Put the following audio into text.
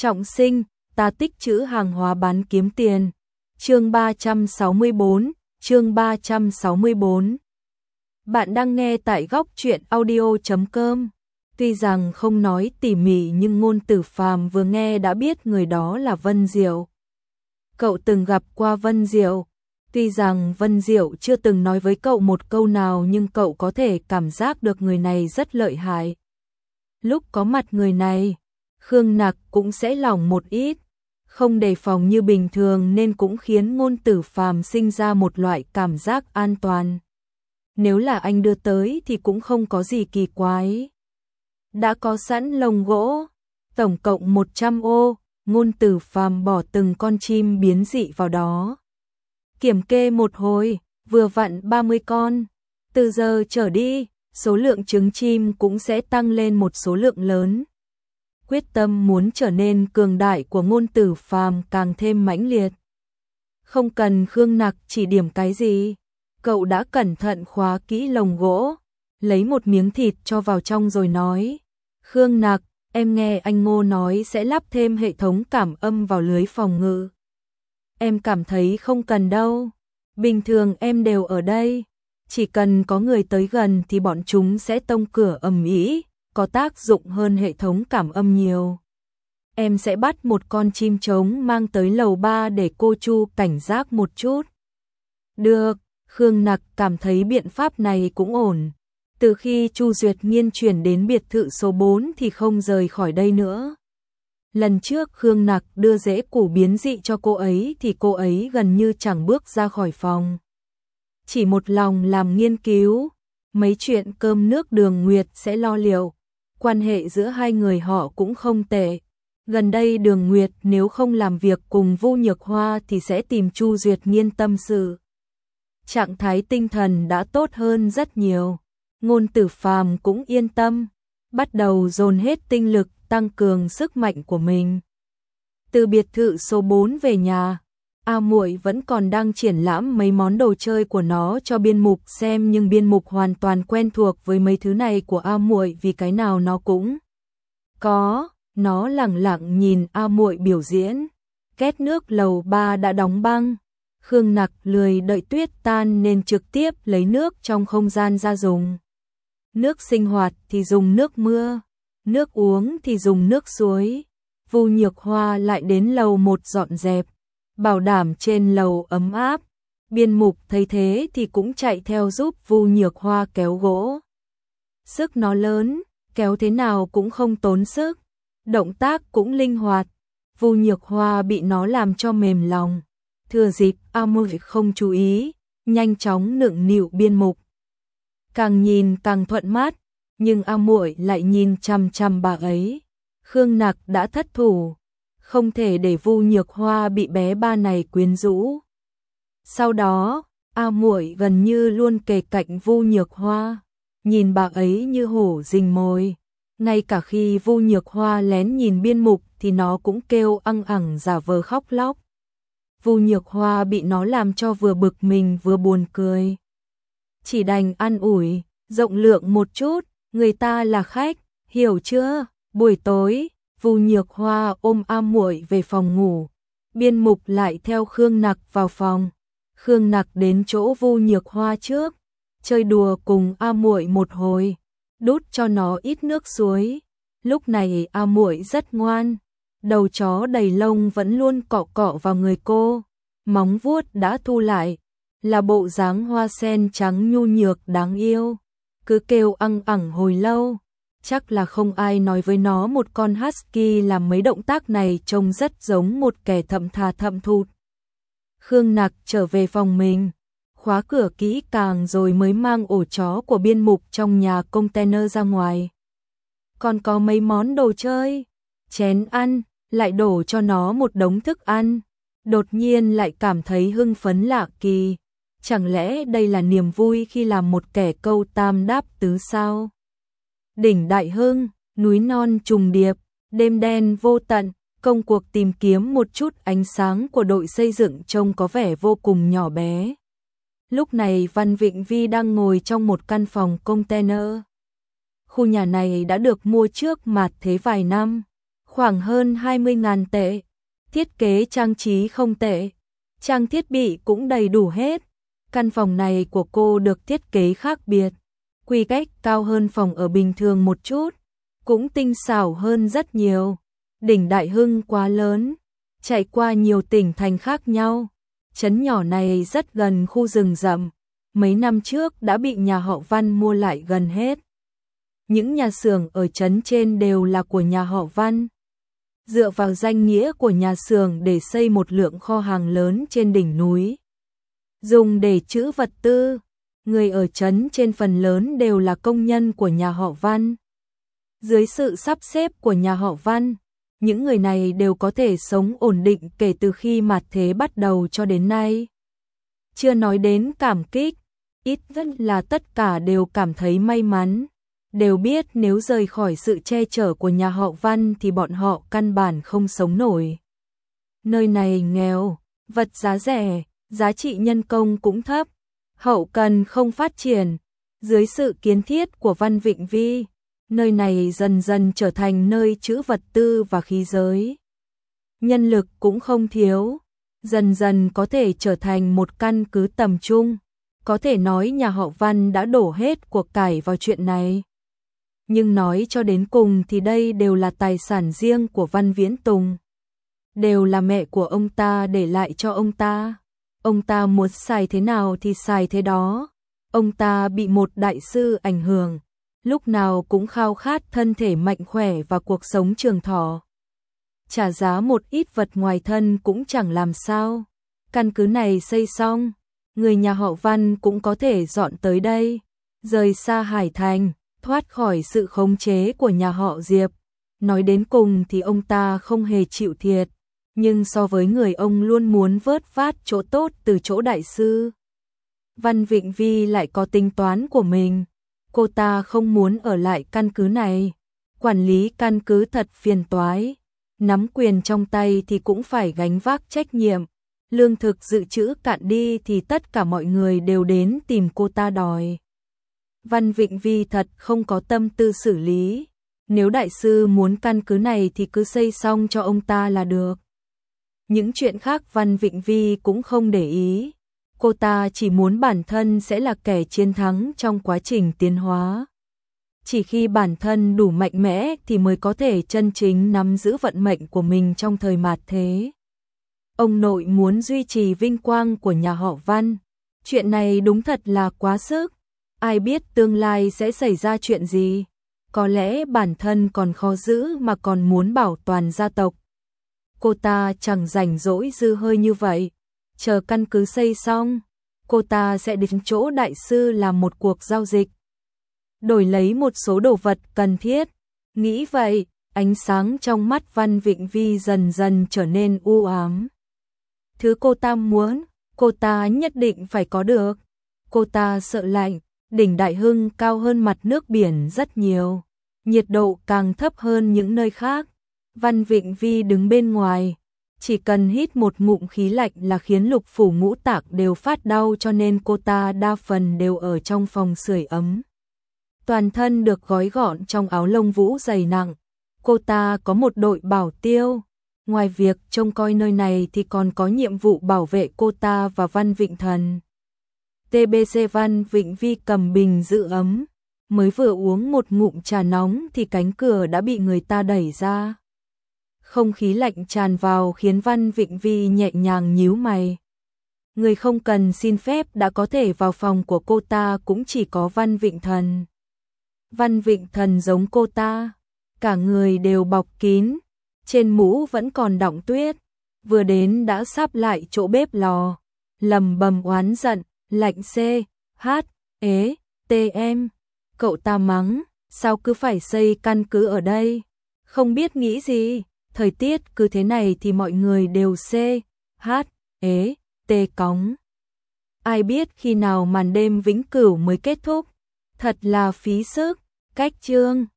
Trọng sinh, ta tích trữ hàng hóa bán kiếm tiền. Chương 364, chương 364. Bạn đang nghe tại góc truyện audio.com. Tuy rằng không nói tỉ mỉ nhưng Ngôn Tử Phàm vừa nghe đã biết người đó là Vân Diệu. Cậu từng gặp qua Vân Diệu. Tuy rằng Vân Diệu chưa từng nói với cậu một câu nào nhưng cậu có thể cảm giác được người này rất lợi hại. Lúc có mặt người này, Khương Nặc cũng sẽ lỏng một ít, không đề phòng như bình thường nên cũng khiến Ngôn Tử Phàm sinh ra một loại cảm giác an toàn. Nếu là anh đưa tới thì cũng không có gì kỳ quái. Đã có sẵn lồng gỗ, tổng cộng 100 ô, Ngôn Tử Phàm bỏ từng con chim biến dị vào đó. Kiểm kê một hồi, vừa vặn 30 con. Từ giờ trở đi, số lượng trứng chim cũng sẽ tăng lên một số lượng lớn. Quyết tâm muốn trở nên cường đại của Ngôn Tử Phàm càng thêm mãnh liệt. Không cần Khương Nặc chỉ điểm cái gì, cậu đã cẩn thận khóa kỹ lồng gỗ, lấy một miếng thịt cho vào trong rồi nói: Khương Nặc, em nghe anh Ngô nói sẽ lắp thêm hệ thống cảm âm vào lưới phòng ngự. Em cảm thấy không cần đâu, bình thường em đều ở đây, chỉ cần có người tới gần thì bọn chúng sẽ tông cửa ầm ĩ, có tác dụng hơn hệ thống cảm âm nhiều. Em sẽ bắt một con chim trống mang tới lầu 3 để cô Chu cảnh giác một chút. Được, Khương Nặc cảm thấy biện pháp này cũng ổn. Từ khi Chu Duyệt Nghiên chuyển đến biệt thự số 4 thì không rời khỏi đây nữa. Lần trước Khương Nặc đưa rễ củ biến dị cho cô ấy thì cô ấy gần như chẳng bước ra khỏi phòng. Chỉ một lòng làm nghiên cứu, mấy chuyện cơm nước Đường Nguyệt sẽ lo liệu. Quan hệ giữa hai người họ cũng không tệ. Gần đây Đường Nguyệt nếu không làm việc cùng Vu Nhược Hoa thì sẽ tìm Chu Duyệt Nghiên tâm sự. Trạng thái tinh thần đã tốt hơn rất nhiều. Ngôn Tử Phàm cũng yên tâm, bắt đầu dồn hết tinh lực tăng cường sức mạnh của mình. Từ biệt thự số 4 về nhà, A Muội vẫn còn đang triển lãm mấy món đồ chơi của nó cho Biên Mục xem, nhưng Biên Mục hoàn toàn quen thuộc với mấy thứ này của A Muội vì cái nào nó cũng có. Nó lẳng lặng nhìn A Muội biểu diễn. Két nước lầu 3 đã đóng băng. Khương Nặc lười đợi tuyết tan nên trực tiếp lấy nước trong không gian ra dùng. Nước sinh hoạt thì dùng nước mưa, nước uống thì dùng nước suối. Vu Nhược Hoa lại đến lầu 1 dọn dẹp, bảo đảm trên lầu ấm áp. Biên Mục thấy thế thì cũng chạy theo giúp Vu Nhược Hoa kéo gỗ. Sức nó lớn, kéo thế nào cũng không tốn sức, động tác cũng linh hoạt. Vu Nhược Hoa bị nó làm cho mềm lòng. Thừa dịp A Muội không chú ý, nhanh chóng nựng nịu Biên Mục. Càng nhìn càng thuận mắt, nhưng A Muội lại nhìn chằm chằm bà ấy. Khương Nặc đã thất thủ, không thể để Vu Nhược Hoa bị bé ba này quyến rũ. Sau đó, A Muội gần như luôn kề cạnh Vu Nhược Hoa, nhìn bà ấy như hổ rình mồi. Ngay cả khi Vu Nhược Hoa lén nhìn Biên Mục thì nó cũng kêu ăng ẳng giả vờ khóc lóc. Vu Nhược Hoa bị nó làm cho vừa bực mình vừa buồn cười. Chỉ đành an ủi, rộng lượng một chút, người ta là khách, hiểu chưa? Buổi tối, Vu Nhược Hoa ôm A Muội về phòng ngủ. Biên Mục lại theo Khương Nặc vào phòng. Khương Nặc đến chỗ Vu Nhược Hoa trước, chơi đùa cùng A Muội một hồi, đút cho nó ít nước suối. Lúc này A Muội rất ngoan, đầu chó đầy lông vẫn luôn cọ cọ vào người cô, móng vuốt đã thu lại, là bộ dáng hoa sen trắng nhu nhược đáng yêu, cứ kêu ăng ẳng hồi lâu. Chắc là không ai nói với nó một con husky làm mấy động tác này trông rất giống một kẻ thậm thà thậm thụt. Khương Nặc trở về phòng mình, khóa cửa kỹ càng rồi mới mang ổ chó của Biên Mục trong nhà container ra ngoài. Còn có mấy món đồ chơi, chén ăn, lại đổ cho nó một đống thức ăn. Đột nhiên lại cảm thấy hưng phấn lạ kỳ. Chẳng lẽ đây là niềm vui khi làm một kẻ câu tam đáp tứ sao? Đỉnh Đại Hưng, núi non trùng điệp, đêm đen vô tận, công cuộc tìm kiếm một chút ánh sáng của đội xây dựng trông có vẻ vô cùng nhỏ bé. Lúc này Văn Vịnh Vi đang ngồi trong một căn phòng container. Khu nhà này đã được mua trước mạt thế vài năm. khoảng hơn 20.000 tệ. Thiết kế trang trí không tệ, trang thiết bị cũng đầy đủ hết. Căn phòng này của cô được thiết kế khác biệt, quy cách cao hơn phòng ở bình thường một chút, cũng tinh xảo hơn rất nhiều. Đỉnh Đại Hưng quá lớn, chạy qua nhiều tỉnh thành khác nhau. Trấn nhỏ này rất gần khu rừng rậm, mấy năm trước đã bị nhà họ Văn mua lại gần hết. Những nhà xưởng ở trấn trên đều là của nhà họ Văn. Dựa vào danh nghĩa của nhà xưởng để xây một lượng kho hàng lớn trên đỉnh núi, dùng để trữ vật tư. Người ở trấn trên phần lớn đều là công nhân của nhà họ Văn. Dưới sự sắp xếp của nhà họ Văn, những người này đều có thể sống ổn định kể từ khi mạt thế bắt đầu cho đến nay. Chưa nói đến cảm kích, ít nhất là tất cả đều cảm thấy may mắn. Đều biết nếu rời khỏi sự che chở của nhà họ Văn thì bọn họ căn bản không sống nổi. Nơi này nghèo, vật giá rẻ, giá trị nhân công cũng thấp, hậu cần không phát triển. Dưới sự kiến thiết của Văn Vịnh Vi, nơi này dần dần trở thành nơi trữ vật tư và khí giới. Nhân lực cũng không thiếu, dần dần có thể trở thành một căn cứ tầm trung. Có thể nói nhà họ Văn đã đổ hết của cải vào chuyện này. Nhưng nói cho đến cùng thì đây đều là tài sản riêng của Văn Viễn Tùng. Đều là mẹ của ông ta để lại cho ông ta. Ông ta muốn xài thế nào thì xài thế đó. Ông ta bị một đại sư ảnh hưởng, lúc nào cũng khao khát thân thể mạnh khỏe và cuộc sống trường thọ. Trả giá một ít vật ngoài thân cũng chẳng làm sao. Căn cứ này xây xong, người nhà họ Văn cũng có thể dọn tới đây, rời xa Hải Thành, thoát khỏi sự khống chế của nhà họ Diệp. Nói đến cùng thì ông ta không hề chịu thiệt, nhưng so với người ông luôn muốn vớt vát chỗ tốt từ chỗ đại sư, Văn Vịnh Vi lại có tính toán của mình. Cô ta không muốn ở lại căn cứ này. Quản lý căn cứ thật phiền toái. Nắm quyền trong tay thì cũng phải gánh vác trách nhiệm. Lương thực dự trữ cạn đi thì tất cả mọi người đều đến tìm cô ta đòi. Văn Vịnh Vi thật không có tâm tư xử lý. Nếu đại sư muốn căn cứ này thì cứ xây xong cho ông ta là được. Những chuyện khác Văn Vịnh Vi cũng không để ý. Cô ta chỉ muốn bản thân sẽ là kẻ chiến thắng trong quá trình tiến hóa. Chỉ khi bản thân đủ mạnh mẽ thì mới có thể chân chính nắm giữ vận mệnh của mình trong thời mạt thế. Ông nội muốn duy trì vinh quang của nhà họ Văn. Chuyện này đúng thật là quá sức. Ai biết tương lai sẽ xảy ra chuyện gì. Có lẽ bản thân còn khó giữ mà còn muốn bảo toàn gia tộc. Cô ta chẳng rảnh rỗi dư hơi như vậy. Chờ căn cứ xây xong, cô ta sẽ đến chỗ đại sư làm một cuộc giao dịch. Đổi lấy một số đồ vật cần thiết. Nghĩ vậy, ánh sáng trong mắt Văn Vịnh Vi dần dần trở nên u ám. Thứ cô ta muốn, cô ta nhất định phải có được. Cô ta sợ lạnh, đỉnh Đại Hưng cao hơn mặt nước biển rất nhiều. Nhiệt độ càng thấp hơn những nơi khác. Văn Vịnh Vi đứng bên ngoài. Chỉ cần hít một ngụm khí lạnh là khiến lục phủ ngũ tạng đều phát đau, cho nên cô ta đa phần đều ở trong phòng sưởi ấm. Toàn thân được gói gọn trong áo lông vũ dày nặng. Cô ta có một đội bảo tiêu. Ngoài việc trông coi nơi này thì còn có nhiệm vụ bảo vệ cô ta và Văn Vịnh Thần. TBC Văn Vịnh Vi cầm bình giữ ấm. Mới vừa uống một ngụm trà nóng thì cánh cửa đã bị người ta đẩy ra. Không khí lạnh tràn vào khiến Văn Vịnh Vi nhẹ nhàng nhíu mày. Người không cần xin phép đã có thể vào phòng của cô ta cũng chỉ có Văn Vịnh Thần. Văn Vịnh Thần giống cô ta, cả người đều bọc kín, trên mũ vẫn còn đọng tuyết, vừa đến đã sắp lại chỗ bếp lò, lầm bầm oán giận, lạnh CHETM. Cậu ta mắng, sao cứ phải xây căn cứ ở đây, không biết nghĩ gì. Thời tiết cứ thế này thì mọi người đều CHET cóng. Ai biết khi nào màn đêm vĩnh cửu mới kết thúc. Thật là phí sức. Cách chương